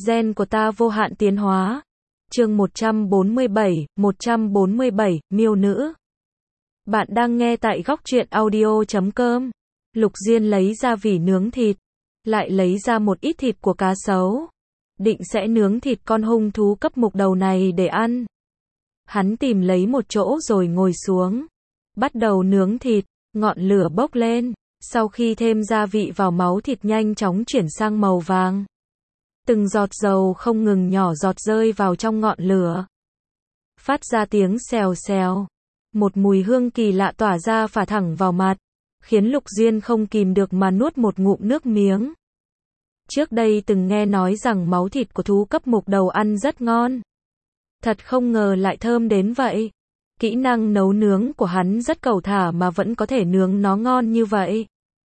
Gen của ta vô hạn tiến hóa. Chương 147, Miêu nữ. Bạn đang nghe tại góc truyện audio.com. Lục Diên lấy ra vỉ nướng thịt, lại lấy ra một ít thịt của cá sấu. Định sẽ nướng thịt con hung thú cấp mục đầu này để ăn. Hắn tìm lấy một chỗ rồi ngồi xuống, bắt đầu nướng thịt, ngọn lửa bốc lên. Sau khi thêm gia vị vào, máu thịt nhanh chóng chuyển sang màu vàng. Từng giọt dầu không ngừng nhỏ giọt rơi vào trong ngọn lửa, phát ra tiếng xèo xèo. Một mùi hương kỳ lạ tỏa ra phả thẳng vào mặt, khiến Lục Diên không kìm được mà nuốt một ngụm nước miếng. Trước đây từng nghe nói rằng máu thịt của thú cấp mục đầu ăn rất ngon. Thật không ngờ lại thơm đến vậy. Kỹ năng nấu nướng của hắn rất cầu thả mà vẫn có thể nướng nó ngon như vậy.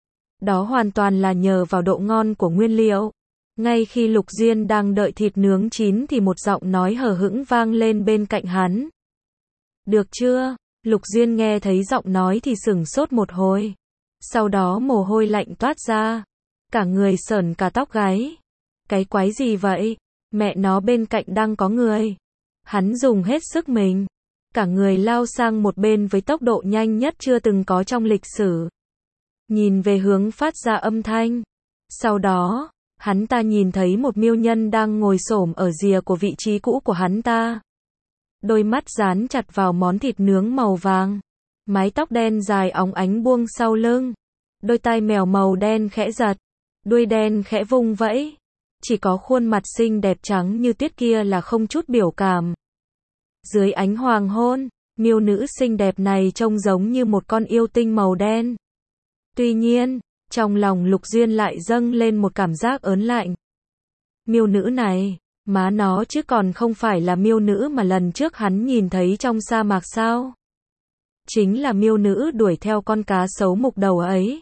Đó hoàn toàn là nhờ vào độ ngon của nguyên liệu. Ngay khi Lục Diên đang đợi thịt nướng chín thì một giọng nói hờ hững vang lên bên cạnh hắn. Được chưa? Lục Diên nghe thấy giọng nói thì sửng sốt một hồi. Sau đó mồ hôi lạnh toát ra. Cả người sởn cả tóc gáy. Cái quái gì vậy? Mẹ nó, bên cạnh đang có người. Hắn dùng hết sức mình. Cả người lao sang một bên với tốc độ nhanh nhất chưa từng có trong lịch sử. Nhìn về hướng phát ra âm thanh. Sau đó, hắn ta nhìn thấy một miêu nhân đang ngồi xổm ở rìa của vị trí cũ của hắn ta. Đôi mắt dán chặt vào món thịt nướng màu vàng. Mái tóc đen dài óng ánh buông sau lưng. Đôi tai mèo màu đen khẽ giật. Đuôi đen khẽ vung vẫy. Chỉ có khuôn mặt xinh đẹp trắng như tuyết kia là không chút biểu cảm. Dưới ánh hoàng hôn, miêu nữ xinh đẹp này trông giống như một con yêu tinh màu đen. Tuy nhiên, trong lòng Lục Diên lại dâng lên một cảm giác ớn lạnh. Miêu nữ này, má nó chứ còn không phải là miêu nữ mà lần trước hắn nhìn thấy trong sa mạc sao? Chính là miêu nữ đuổi theo con cá sấu mục đầu ấy.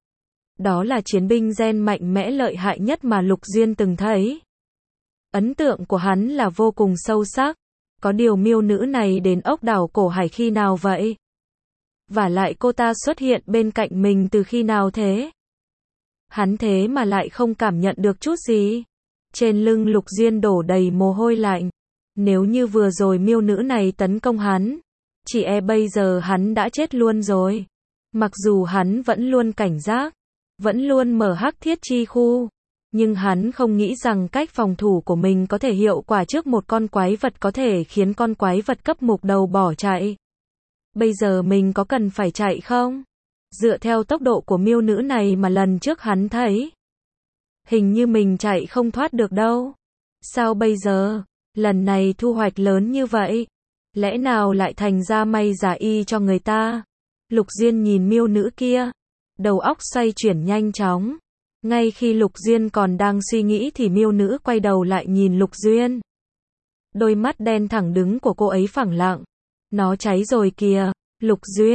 Đó là chiến binh gen mạnh mẽ lợi hại nhất mà Lục Diên từng thấy. Ấn tượng của hắn là vô cùng sâu sắc. Có điều miêu nữ này đến ốc đảo Cổ Hải khi nào vậy? Vả lại cô ta xuất hiện bên cạnh mình từ khi nào thế? Hắn thế mà lại không cảm nhận được chút gì. Trên lưng Lục Diên đổ đầy mồ hôi lạnh. Nếu như vừa rồi miêu nữ này tấn công hắn, chỉ e bây giờ hắn đã chết luôn rồi. Mặc dù hắn vẫn luôn cảnh giác, vẫn luôn mở hắc thiết chi khu, nhưng hắn không nghĩ rằng cách phòng thủ của mình có thể hiệu quả trước một con quái vật có thể khiến con quái vật cấp mục đầu bỏ chạy. Bây giờ mình có cần phải chạy không? Dựa theo tốc độ của miêu nữ này mà lần trước hắn thấy, hình như mình chạy không thoát được đâu. Sao bây giờ? Lần này thu hoạch lớn như vậy, lẽ nào lại thành ra may giả y cho người ta? Lục Diên nhìn miêu nữ kia, đầu óc xoay chuyển nhanh chóng. Ngay khi Lục Diên còn đang suy nghĩ thì miêu nữ quay đầu lại nhìn Lục Diên. Đôi mắt đen thẳng đứng của cô ấy phẳng lặng. Nó cháy rồi kìa, Lục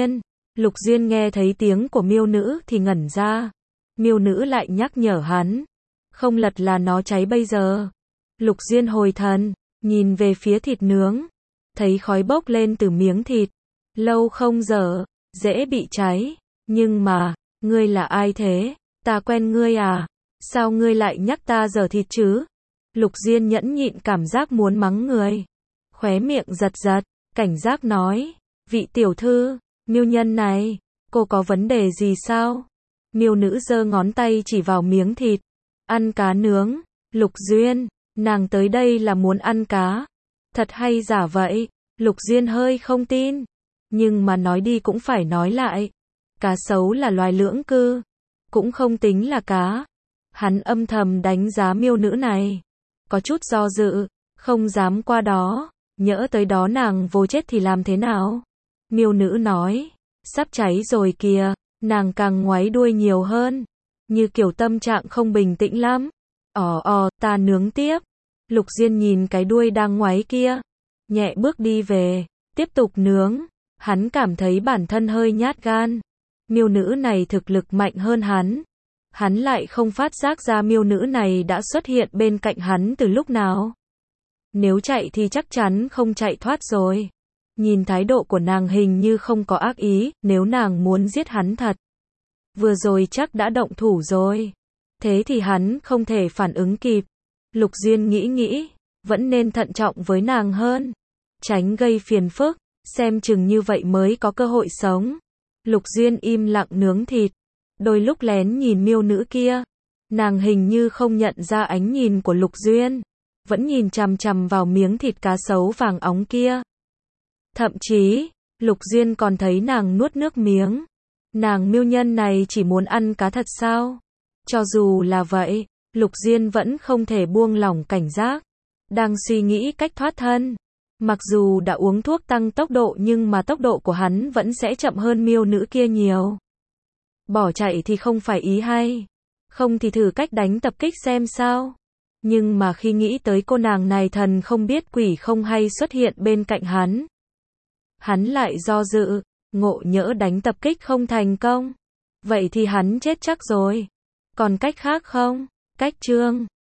Diên nghe thấy tiếng của miêu nữ thì ngẩn ra. Miêu nữ lại nhắc nhở hắn. Không lật là nó cháy bây giờ. Lục Diên hồi thần, nhìn về phía thịt nướng. Thấy khói bốc lên từ miếng thịt. Lâu không dở, dễ bị cháy. Nhưng mà, ngươi là ai thế? Ta quen ngươi à? Sao ngươi lại nhắc ta dở thịt chứ? Lục Diên nhẫn nhịn cảm giác muốn mắng người. Khóe miệng giật giật, cảnh giác nói. Vị tiểu thư, miêu nhân này, cô có vấn đề gì sao? Miêu nữ giơ ngón tay chỉ vào miếng thịt. Ăn cá nướng. Lục Diên, nàng tới đây là muốn ăn cá. Thật hay giả vậy? Lục Diên hơi không tin. Nhưng mà nói đi cũng phải nói lại. Cá sấu là loài lưỡng cư, cũng không tính là cá. Hắn âm thầm đánh giá miêu nữ này. Có chút do dự, không dám qua đó. Nhỡ tới đó nàng vô chết thì làm thế nào? Miêu nữ nói, sắp cháy rồi kìa. Nàng càng ngoáy đuôi nhiều hơn, như kiểu tâm trạng không bình tĩnh lắm. Ta nướng tiếp. Lục Diên nhìn cái đuôi đang ngoáy kia, nhẹ bước đi về, tiếp tục nướng. Hắn cảm thấy bản thân hơi nhát gan. Miêu nữ này thực lực mạnh hơn hắn. Hắn lại không phát giác ra miêu nữ này đã xuất hiện bên cạnh hắn từ lúc nào. Nếu chạy thì chắc chắn không chạy thoát rồi. Nhìn thái độ của nàng hình như không có ác ý, nếu nàng muốn giết hắn thật, vừa rồi chắc đã động thủ rồi. Thế thì hắn không thể phản ứng kịp. Lục Duyên nghĩ, vẫn nên thận trọng với nàng hơn. Tránh gây phiền phức, xem chừng như vậy mới có cơ hội sống. Lục Duyên im lặng nướng thịt. Đôi lúc lén nhìn miêu nữ kia. Nàng hình như không nhận ra ánh nhìn của Lục Duyên. Vẫn nhìn chằm chằm vào miếng thịt cá sấu vàng óng kia. Thậm chí, Lục Duyên còn thấy nàng nuốt nước miếng. Nàng miêu nhân này chỉ muốn ăn cá thật sao? Cho dù là vậy, Lục Duyên vẫn không thể buông lỏng cảnh giác. Đang suy nghĩ cách thoát thân. Mặc dù đã uống thuốc tăng tốc độ nhưng mà tốc độ của hắn vẫn sẽ chậm hơn miêu nữ kia nhiều. Bỏ chạy thì không phải ý hay. Không thì thử cách đánh tập kích xem sao. Nhưng mà khi nghĩ tới cô nàng này thần không biết quỷ không hay xuất hiện bên cạnh hắn. Hắn lại do dự, ngộ nhỡ đánh tập kích không thành công. Vậy thì hắn chết chắc rồi. Còn cách khác không? Cách chương